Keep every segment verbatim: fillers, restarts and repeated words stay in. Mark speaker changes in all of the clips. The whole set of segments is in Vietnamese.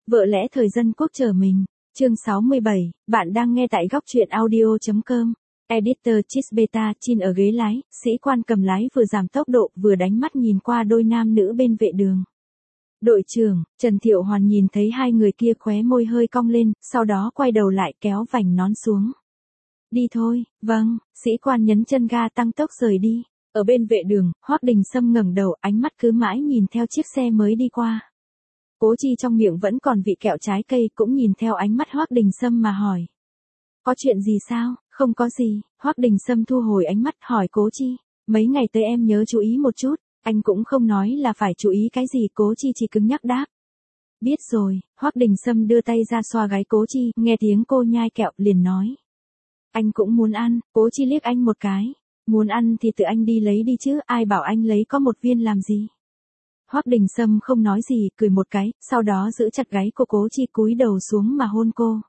Speaker 1: Vợ lẽ thời dân quốc chờ mình. Chương sáu mươi bảy, bạn đang nghe tại góc truyện audio chấm com. Editor Chisbeta Chin ở ghế lái, sĩ quan cầm lái vừa giảm tốc độ vừa đánh mắt nhìn qua đôi nam nữ bên vệ đường. Đội trưởng, Trần Thiệu Hoàn nhìn thấy hai người kia khóe môi hơi cong lên, sau đó quay đầu lại kéo vành nón xuống. Đi thôi, vâng, sĩ quan nhấn chân ga tăng tốc rời đi. Ở bên vệ đường, Hoắc Đình Sâm ngẩng đầu, ánh mắt cứ mãi nhìn theo chiếc xe mới đi qua. Cố Chi trong miệng vẫn còn vị kẹo trái cây, cũng nhìn theo ánh mắt Hoắc Đình Sâm mà hỏi. Có chuyện gì sao? Không có gì. Hoắc Đình Sâm thu hồi ánh mắt hỏi Cố Chi. Mấy ngày tới em nhớ chú ý một chút. Anh cũng không nói là phải chú ý cái gì, Cố Chi chỉ cứng nhắc đáp. Biết rồi. Hoắc Đình Sâm đưa tay ra xoa gáy Cố Chi, nghe tiếng cô nhai kẹo liền nói. Anh cũng muốn ăn. Cố Chi liếc anh một cái. Muốn ăn thì tự anh đi lấy đi chứ, ai bảo anh lấy có một viên làm gì. Hoắc Đình Sâm không nói gì, cười một cái, sau đó giữ chặt gáy cô Cố Chi, cúi đầu xuống mà hôn cô.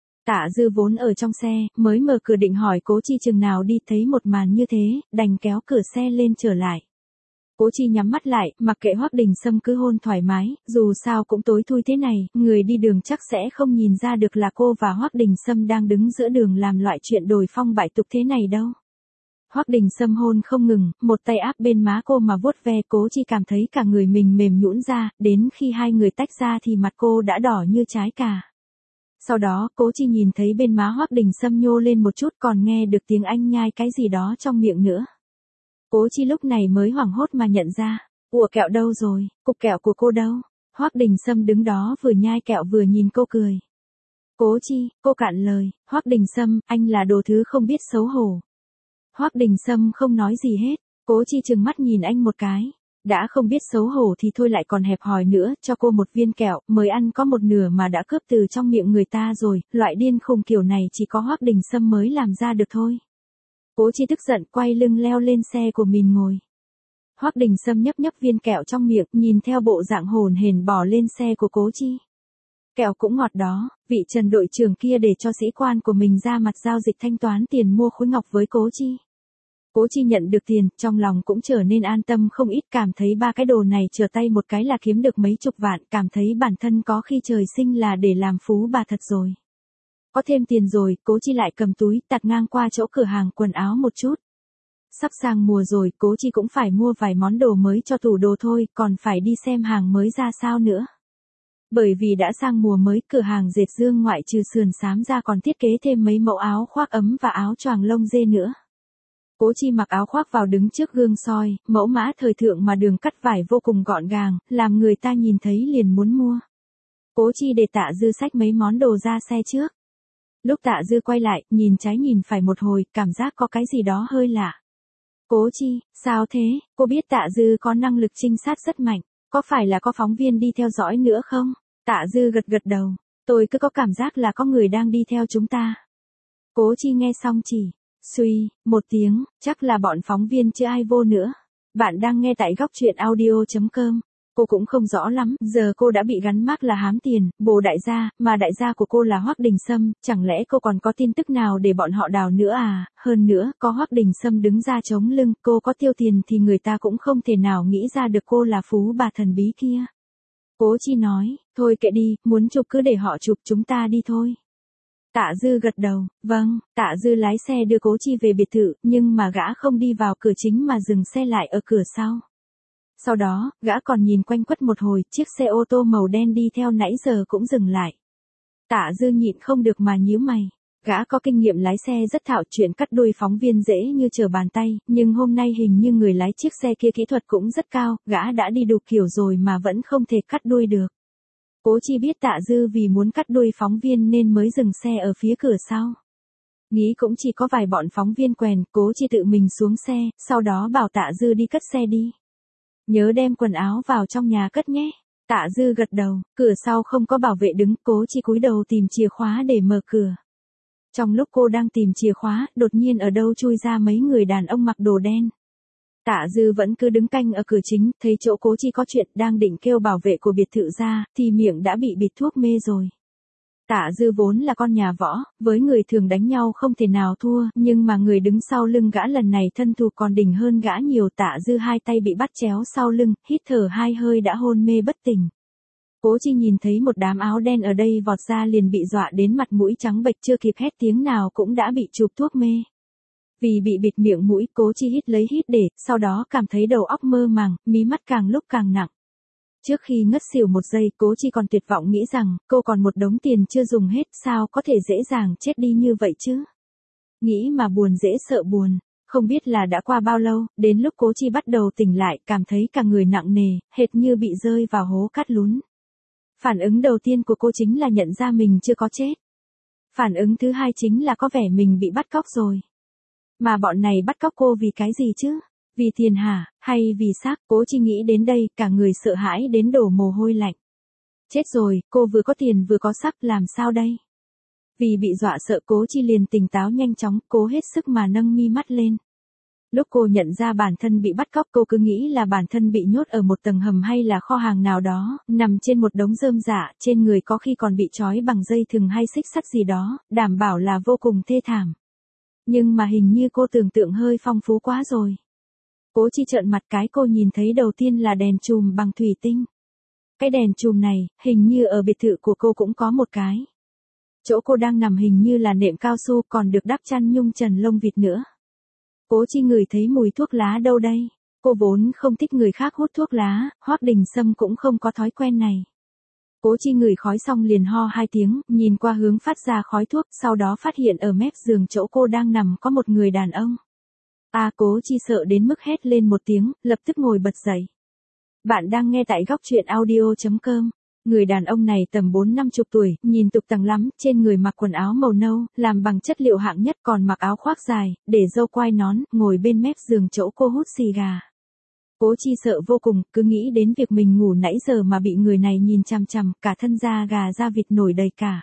Speaker 1: Tạ Dư vốn ở trong xe, mới mở cửa định hỏi Cố Chi chừng nào đi, thấy một màn như thế, đành kéo cửa xe lên trở lại. Cố Chi nhắm mắt lại, mặc kệ Hoắc Đình Sâm cứ hôn thoải mái, dù sao cũng tối thui thế này, người đi đường chắc sẽ không nhìn ra được là cô và Hoắc Đình Sâm đang đứng giữa đường làm loại chuyện đồi phong bại tục thế này đâu. Hoắc Đình Sâm hôn không ngừng, một tay áp bên má cô mà vuốt ve, Cố Chi cảm thấy cả người mình mềm nhũn ra, đến khi hai người tách ra thì mặt cô đã đỏ như trái cà. Sau đó, Cố Chi nhìn thấy bên má Hoắc Đình Sâm nhô lên một chút, còn nghe được tiếng anh nhai cái gì đó trong miệng nữa. Cố Chi lúc này mới hoảng hốt mà nhận ra, ủa kẹo đâu rồi, cục kẹo của cô đâu? Hoắc Đình Sâm đứng đó vừa nhai kẹo vừa nhìn cô cười. Cố Chi, cô cạn lời, Hoắc Đình Sâm, anh là đồ thứ không biết xấu hổ. Hoắc Đình Sâm không nói gì hết, Cố Chi trừng mắt nhìn anh một cái. Đã không biết xấu hổ thì thôi lại còn hẹp hòi nữa, cho cô một viên kẹo, mới ăn có một nửa mà đã cướp từ trong miệng người ta rồi, loại điên khùng kiểu này chỉ có Hoắc Đình Sâm mới làm ra được thôi. Cố Chi tức giận quay lưng leo lên xe của mình ngồi. Hoắc Đình Sâm nhấp nhấp viên kẹo trong miệng, nhìn theo bộ dạng hồn hển bỏ lên xe của Cố Chi. Kẹo cũng ngọt đó, vị Trần đội trưởng kia để cho sĩ quan của mình ra mặt giao dịch thanh toán tiền mua khối ngọc với Cố Chi. Cố Chi nhận được tiền, trong lòng cũng trở nên an tâm không ít, cảm thấy ba cái đồ này trở tay một cái là kiếm được mấy chục vạn, cảm thấy bản thân có khi trời sinh là để làm phú bà thật rồi. Có thêm tiền rồi, Cố Chi lại cầm túi, tạt ngang qua chỗ cửa hàng quần áo một chút. Sắp sang mùa rồi, Cố Chi cũng phải mua vài món đồ mới cho tủ đồ thôi, còn phải đi xem hàng mới ra sao nữa. Bởi vì đã sang mùa mới, cửa hàng dệt Dương ngoại trừ sườn xám ra còn thiết kế thêm mấy mẫu áo khoác ấm và áo choàng lông dê nữa. Cố Chi mặc áo khoác vào đứng trước gương soi, mẫu mã thời thượng mà đường cắt vải vô cùng gọn gàng, làm người ta nhìn thấy liền muốn mua. Cố Chi để Tạ Dư xách mấy món đồ ra xe trước. Lúc Tạ Dư quay lại, nhìn trái nhìn phải một hồi, cảm giác có cái gì đó hơi lạ. Cố Chi, sao thế? Cô biết Tạ Dư có năng lực trinh sát rất mạnh, có phải là có phóng viên đi theo dõi nữa không? Tạ Dư gật gật đầu, tôi cứ có cảm giác là có người đang đi theo chúng ta. Cố Chi nghe xong chỉ suy một tiếng, chắc là bọn phóng viên chứ ai vô nữa. Bạn đang nghe tại góc truyện audio chấm com. Cô cũng không rõ lắm, giờ cô đã bị gắn mác là hám tiền, bồ đại gia, mà đại gia của cô là Hoắc Đình Sâm, chẳng lẽ cô còn có tin tức nào để bọn họ đào nữa à? Hơn nữa, có Hoắc Đình Sâm đứng ra chống lưng, cô có tiêu tiền thì người ta cũng không thể nào nghĩ ra được cô là phú bà thần bí kia. Cố Chi nói, thôi kệ đi, muốn chụp cứ để họ chụp, chúng ta đi thôi. Tạ Dư gật đầu, vâng. Tạ Dư lái xe đưa Cố Chi về biệt thự, nhưng mà gã không đi vào cửa chính mà dừng xe lại ở cửa sau. Sau đó, gã còn nhìn quanh quất một hồi, chiếc xe ô tô màu đen đi theo nãy giờ cũng dừng lại. Tạ Dư nhịn không được mà nhíu mày. Gã có kinh nghiệm lái xe rất thạo, chuyện cắt đuôi phóng viên dễ như trở bàn tay, nhưng hôm nay hình như người lái chiếc xe kia kỹ thuật cũng rất cao, gã đã đi đủ kiểu rồi mà vẫn không thể cắt đuôi được. Cố Chi biết Tạ Dư vì muốn cắt đuôi phóng viên nên mới dừng xe ở phía cửa sau. Nghĩ cũng chỉ có vài bọn phóng viên quèn, Cố Chi tự mình xuống xe, sau đó bảo Tạ Dư đi cất xe đi. Nhớ đem quần áo vào trong nhà cất nhé. Tạ Dư gật đầu, cửa sau không có bảo vệ đứng, Cố Chi cúi đầu tìm chìa khóa để mở cửa. Trong lúc cô đang tìm chìa khóa, đột nhiên ở đâu chui ra mấy người đàn ông mặc đồ đen. Tạ Dư vẫn cứ đứng canh ở cửa chính, thấy chỗ Cố Chi có chuyện, đang định kêu bảo vệ của biệt thự ra, thì miệng đã bị bịt thuốc mê rồi. Tạ Dư vốn là con nhà võ, với người thường đánh nhau không thể nào thua, nhưng mà người đứng sau lưng gã lần này thân thủ còn đỉnh hơn gã nhiều. Tạ Dư hai tay bị bắt chéo sau lưng, hít thở hai hơi đã hôn mê bất tỉnh. Cố Chi nhìn thấy một đám áo đen ở đây vọt ra liền bị dọa đến mặt mũi trắng bệch, chưa kịp hét tiếng nào cũng đã bị chụp thuốc mê. Vì bị bịt miệng mũi, Cố Chi hít lấy hít để, sau đó cảm thấy đầu óc mơ màng, mí mắt càng lúc càng nặng. Trước khi ngất xỉu một giây, Cố Chi còn tuyệt vọng nghĩ rằng, cô còn một đống tiền chưa dùng hết, sao có thể dễ dàng chết đi như vậy chứ? Nghĩ mà buồn dễ sợ buồn. Không biết là đã qua bao lâu, đến lúc Cố Chi bắt đầu tỉnh lại, cảm thấy cả người nặng nề, hệt như bị rơi vào hố cát lún. Phản ứng đầu tiên của cô chính là nhận ra mình chưa có chết. Phản ứng thứ hai chính là có vẻ mình bị bắt cóc rồi. Mà bọn này bắt cóc cô vì cái gì chứ? Vì tiền hả, hay vì xác? Cố Chi nghĩ đến đây, cả người sợ hãi đến đổ mồ hôi lạnh. Chết rồi, cô vừa có tiền vừa có sắc, làm sao đây? Vì bị dọa sợ, Cố Chi liền tỉnh táo nhanh chóng, cố hết sức mà nâng mi mắt lên. Lúc cô nhận ra bản thân bị bắt cóc, cô cứ nghĩ là bản thân bị nhốt ở một tầng hầm hay là kho hàng nào đó, nằm trên một đống rơm rạ, trên người có khi còn bị trói bằng dây thừng hay xích sắt gì đó, đảm bảo là vô cùng thê thảm. Nhưng mà hình như cô tưởng tượng hơi phong phú quá rồi. Cố Chi trợn mặt, cái cô nhìn thấy đầu tiên là đèn chùm bằng thủy tinh. Cái đèn chùm này, hình như ở biệt thự của cô cũng có một cái. Chỗ cô đang nằm hình như là nệm cao su, còn được đắp chăn nhung trần lông vịt nữa. Cố Chi ngửi thấy mùi thuốc lá đâu đây? Cô vốn không thích người khác hút thuốc lá, Hoắc Đình Sâm cũng không có thói quen này. Cố Chi ngửi khói xong liền ho hai tiếng, nhìn qua hướng phát ra khói thuốc, sau đó phát hiện ở mép giường chỗ cô đang nằm có một người đàn ông. À, Cố Chi sợ đến mức hét lên một tiếng, lập tức ngồi bật dậy. Bạn đang nghe tại góc truyện audio chấm com. Người đàn ông này tầm bốn năm chục tuổi, nhìn tục tằng lắm, trên người mặc quần áo màu nâu, làm bằng chất liệu hạng nhất, còn mặc áo khoác dài, để râu quai nón, ngồi bên mép giường chỗ cô hút xì gà. Cố Chi sợ vô cùng, cứ nghĩ đến việc mình ngủ nãy giờ mà bị người này nhìn chằm chằm, cả thân da gà da vịt nổi đầy cả.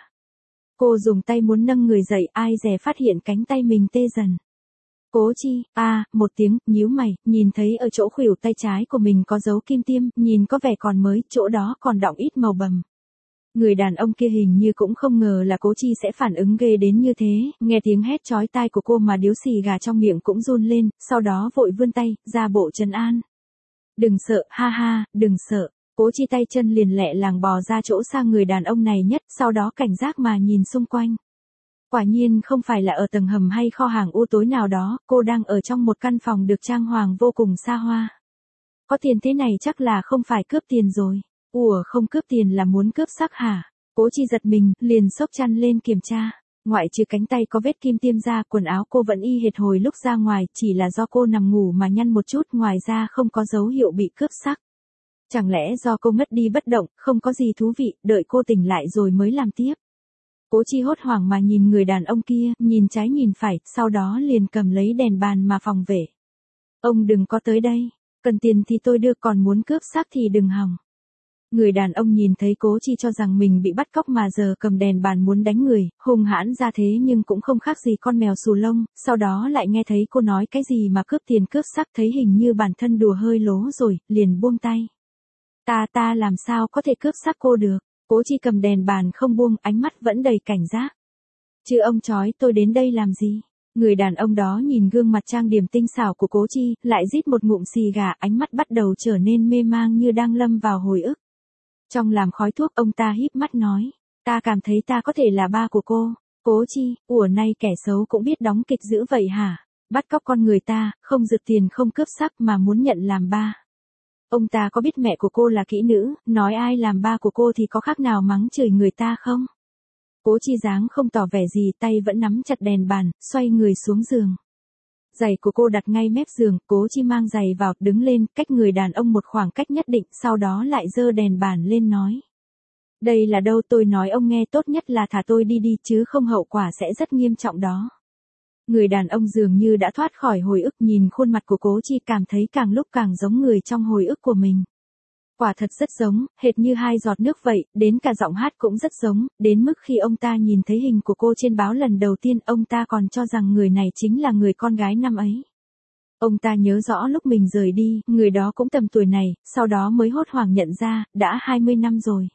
Speaker 1: Cô dùng tay muốn nâng người dậy, ai dè phát hiện cánh tay mình tê dần. Cố Chi, a, à, một tiếng, nhíu mày, nhìn thấy ở chỗ khuỷu tay trái của mình có dấu kim tiêm, nhìn có vẻ còn mới, chỗ đó còn đọng ít màu bầm. Người đàn ông kia hình như cũng không ngờ là Cố Chi sẽ phản ứng ghê đến như thế, nghe tiếng hét chói tai của cô mà điếu xì gà trong miệng cũng run lên, sau đó vội vươn tay, ra bộ trấn an. Đừng sợ, ha ha, đừng sợ. Cố Chi tay chân liền lẹ làng bò ra chỗ xa người đàn ông này nhất, sau đó cảnh giác mà nhìn xung quanh. Quả nhiên không phải là ở tầng hầm hay kho hàng u tối nào đó, cô đang ở trong một căn phòng được trang hoàng vô cùng xa hoa. Có tiền thế này chắc là không phải cướp tiền rồi. Ủa, không cướp tiền là muốn cướp sắc hả? Cố Chi giật mình, liền xốc chăn lên kiểm tra. Ngoại trừ cánh tay có vết kim tiêm ra, quần áo cô vẫn y hệt hồi lúc ra ngoài, chỉ là do cô nằm ngủ mà nhăn một chút, ngoài ra không có dấu hiệu bị cướp sắc. Chẳng lẽ do cô ngất đi bất động, không có gì thú vị, đợi cô tỉnh lại rồi mới làm tiếp. Cố Chi hốt hoảng mà nhìn người đàn ông kia, nhìn trái nhìn phải, sau đó liền cầm lấy đèn bàn mà phòng vệ. Ông đừng có tới đây, cần tiền thì tôi đưa, còn muốn cướp xác thì đừng hòng. Người đàn ông nhìn thấy Cố Chi cho rằng mình bị bắt cóc mà giờ cầm đèn bàn muốn đánh người, hung hãn ra thế nhưng cũng không khác gì con mèo xù lông, sau đó lại nghe thấy cô nói cái gì mà cướp tiền cướp xác, thấy hình như bản thân đùa hơi lố rồi, liền buông tay. Ta ta làm sao có thể cướp xác cô được? Cố Chi cầm đèn bàn không buông, ánh mắt vẫn đầy cảnh giác. Chứ ông chói tôi đến đây làm gì? Người đàn ông đó nhìn gương mặt trang điểm tinh xảo của Cố Chi, lại rít một ngụm xì gà, ánh mắt bắt đầu trở nên mê mang như đang lâm vào hồi ức. Trong làm khói thuốc, ông ta híp mắt nói, ta cảm thấy ta có thể là ba của cô. Cố Chi, ủa nay kẻ xấu cũng biết đóng kịch dữ vậy hả? Bắt cóc con người ta, không giật tiền không cướp sắc mà muốn nhận làm ba. Ông ta có biết mẹ của cô là kỹ nữ, nói ai làm ba của cô thì có khác nào mắng chửi người ta không? Cố Chi dáng không tỏ vẻ gì, tay vẫn nắm chặt đèn bàn, xoay người xuống giường. Giày của cô đặt ngay mép giường, Cố Chi mang giày vào, đứng lên, cách người đàn ông một khoảng cách nhất định, sau đó lại giơ đèn bàn lên nói. Đây là đâu, tôi nói ông nghe, tốt nhất là thả tôi đi đi, chứ không hậu quả sẽ rất nghiêm trọng đó. Người đàn ông dường như đã thoát khỏi hồi ức, nhìn khuôn mặt của Cố Chi cảm thấy càng lúc càng giống người trong hồi ức của mình. Quả thật rất giống, hệt như hai giọt nước vậy, đến cả giọng hát cũng rất giống, đến mức khi ông ta nhìn thấy hình của cô trên báo lần đầu tiên, ông ta còn cho rằng người này chính là người con gái năm ấy. Ông ta nhớ rõ lúc mình rời đi, người đó cũng tầm tuổi này, sau đó mới hốt hoảng nhận ra, đã hai mươi năm rồi.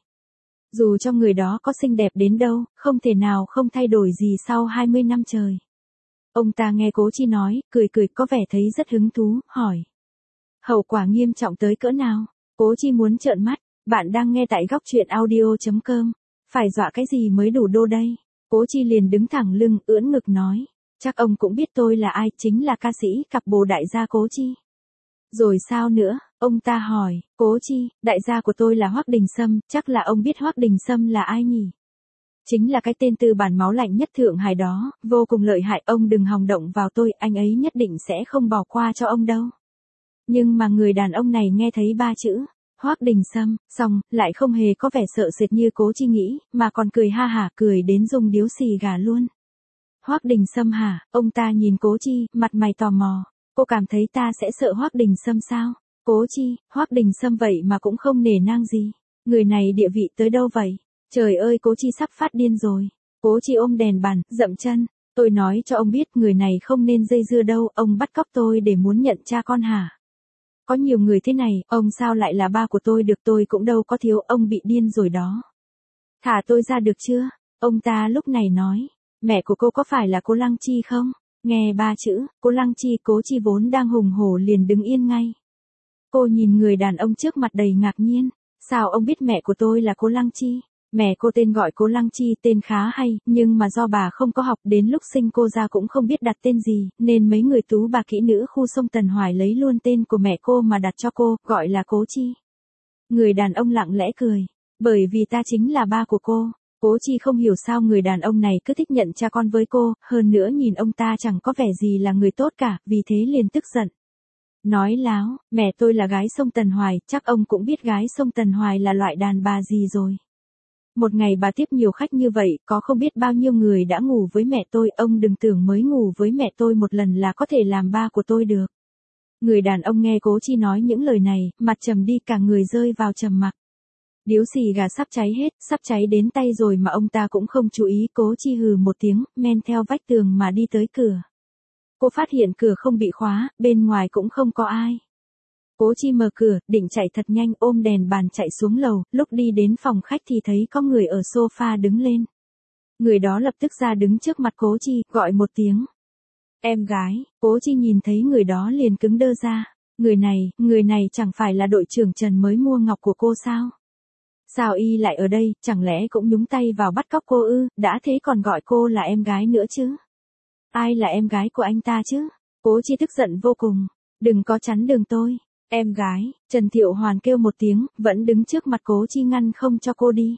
Speaker 1: Dù cho người đó có xinh đẹp đến đâu, không thể nào không thay đổi gì sau hai mươi năm trời. Ông ta nghe Cố Chi nói, cười cười có vẻ thấy rất hứng thú, hỏi. Hậu quả nghiêm trọng tới cỡ nào? Cố Chi muốn trợn mắt, Bạn đang nghe tại góc truyện audio chấm com. Phải dọa cái gì mới đủ đô đây? Cố Chi liền đứng thẳng lưng, ưỡn ngực nói. Chắc ông cũng biết tôi là ai, chính là ca sĩ cặp bồ đại gia Cố Chi. Rồi sao nữa? Ông ta hỏi. Cố Chi, đại gia của tôi là Hoắc Đình Sâm, chắc là ông biết Hoắc Đình Sâm là ai nhỉ? Chính là cái tên tư bản máu lạnh nhất Thượng Hải đó, vô cùng lợi hại, ông đừng hòng động vào tôi, anh ấy nhất định sẽ không bỏ qua cho ông đâu. Nhưng mà người đàn ông này nghe thấy ba chữ Hoắc Đình Sâm, xong, lại không hề có vẻ sợ sệt như Cố Chi nghĩ, mà còn cười ha hả, cười đến rung điếu xì gà luôn. Hoắc Đình Sâm hả? Ông ta nhìn Cố Chi, mặt mày tò mò. Cô cảm thấy ta sẽ sợ Hoắc Đình Sâm sao? Cố Chi, Hoắc Đình Sâm vậy mà cũng không nể nang gì. Người này địa vị tới đâu vậy? Trời ơi, Cố Chi sắp phát điên rồi. Cố Chi ôm đèn bàn, dậm chân. Tôi nói cho ông biết người này không nên dây dưa đâu, ông bắt cóc tôi để muốn nhận cha con hả? Có nhiều người thế này, ông sao lại là ba của tôi được, tôi cũng đâu có thiếu, ông bị điên rồi đó. Thả tôi ra được chưa? Ông ta lúc này nói. Mẹ của cô có phải là cô Lăng Chi không? Nghe ba chữ, cô Lăng Chi, Cố Chi vốn đang hùng hổ liền đứng yên ngay. Cô nhìn người đàn ông trước mặt đầy ngạc nhiên. Sao ông biết mẹ của tôi là cô Lăng Chi? Mẹ cô tên gọi Cố Lăng Chi, tên khá hay, nhưng mà do bà không có học, đến lúc sinh cô ra cũng không biết đặt tên gì, nên mấy người tú bà kỹ nữ khu sông Tần Hoài lấy luôn tên của mẹ cô mà đặt cho cô, gọi là Cố Chi. Người đàn ông lặng lẽ cười. Bởi vì ta chính là ba của cô. Cố Chi không hiểu sao người đàn ông này cứ thích nhận cha con với cô, hơn nữa nhìn ông ta chẳng có vẻ gì là người tốt cả, vì thế liền tức giận. Nói láo, mẹ tôi là gái sông Tần Hoài, chắc ông cũng biết gái sông Tần Hoài là loại đàn bà gì rồi. Một ngày bà tiếp nhiều khách như vậy, có không biết bao nhiêu người đã ngủ với mẹ tôi, ông đừng tưởng mới ngủ với mẹ tôi một lần là có thể làm ba của tôi được. Người đàn ông nghe Cố Chi nói những lời này, mặt trầm đi, cả người rơi vào trầm mặc. Điếu xì gà sắp cháy hết, sắp cháy đến tay rồi mà ông ta cũng không chú ý. Cố Chi hừ một tiếng, men theo vách tường mà đi tới cửa. Cô phát hiện cửa không bị khóa, bên ngoài cũng không có ai. Cố Chi mở cửa, định chạy thật nhanh, ôm đèn bàn chạy xuống lầu, lúc đi đến phòng khách thì thấy có người ở sofa đứng lên. Người đó lập tức ra đứng trước mặt Cố Chi, gọi một tiếng. Em gái. Cố Chi nhìn thấy người đó liền cứng đơ ra. Người này, người này chẳng phải là đội trưởng Trần mới mua ngọc của cô sao? Sao y lại ở đây, chẳng lẽ cũng nhúng tay vào bắt cóc cô ư, đã thế còn gọi cô là em gái nữa chứ? Ai là em gái của anh ta chứ? Cố Chi tức giận vô cùng. Đừng có chắn đường tôi. Em gái, Trần Thiệu Hoàn kêu một tiếng, vẫn đứng trước mặt Cố Chi ngăn không cho cô đi.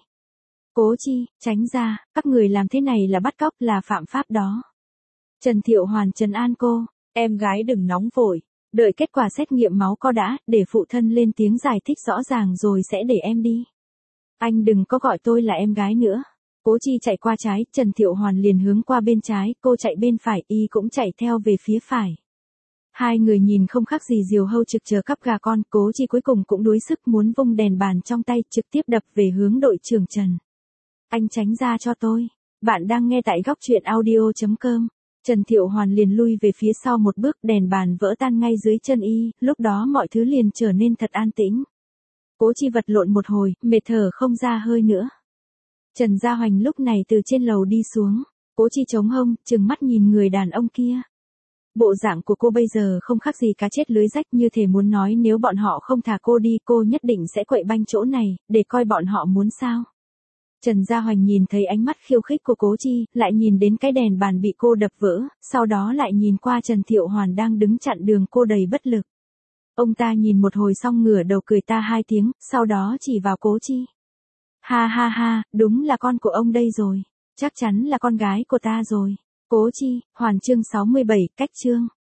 Speaker 1: Cố Chi, tránh ra, các người làm thế này là bắt cóc, là phạm pháp đó. Trần Thiệu Hoàn trấn an cô, em gái đừng nóng vội, đợi kết quả xét nghiệm máu có đã, để phụ thân lên tiếng giải thích rõ ràng rồi sẽ để em đi. Anh đừng có gọi tôi là em gái nữa. Cố Chi chạy qua trái, Trần Thiệu Hoàn liền hướng qua bên trái, cô chạy bên phải, y cũng chạy theo về phía phải. Hai người nhìn không khác gì diều hâu trực chờ cắp gà con, Cố Chi cuối cùng cũng đuối sức muốn vung đèn bàn trong tay trực tiếp đập về hướng đội trưởng Trần. Anh tránh ra cho tôi. Bạn đang nghe tại góc truyện audio chấm com. Trần Thiệu Hoàn liền lui về phía sau một bước, đèn bàn vỡ tan ngay dưới chân y, lúc đó mọi thứ liền trở nên thật an tĩnh. Cố Chi vật lộn một hồi, mệt thở không ra hơi nữa. Trần Gia Hoành lúc này từ trên lầu đi xuống. Cố Chi chống hông, trừng mắt nhìn người đàn ông kia. Bộ dạng của cô bây giờ không khác gì cá chết lưới rách, như thể muốn nói nếu bọn họ không thả cô đi cô nhất định sẽ quậy banh chỗ này, để coi bọn họ muốn sao. Trần Gia Hoành nhìn thấy ánh mắt khiêu khích của Cố Chi, lại nhìn đến cái đèn bàn bị cô đập vỡ, sau đó lại nhìn qua Trần Thiệu Hoàn đang đứng chặn đường cô đầy bất lực. Ông ta nhìn một hồi xong ngửa đầu cười ta hai tiếng, sau đó chỉ vào Cố Chi. Ha ha ha, đúng là con của ông đây rồi. Chắc chắn là con gái của ta rồi. Cố Chi, Hoàn chương sáu mươi bảy, cách chương.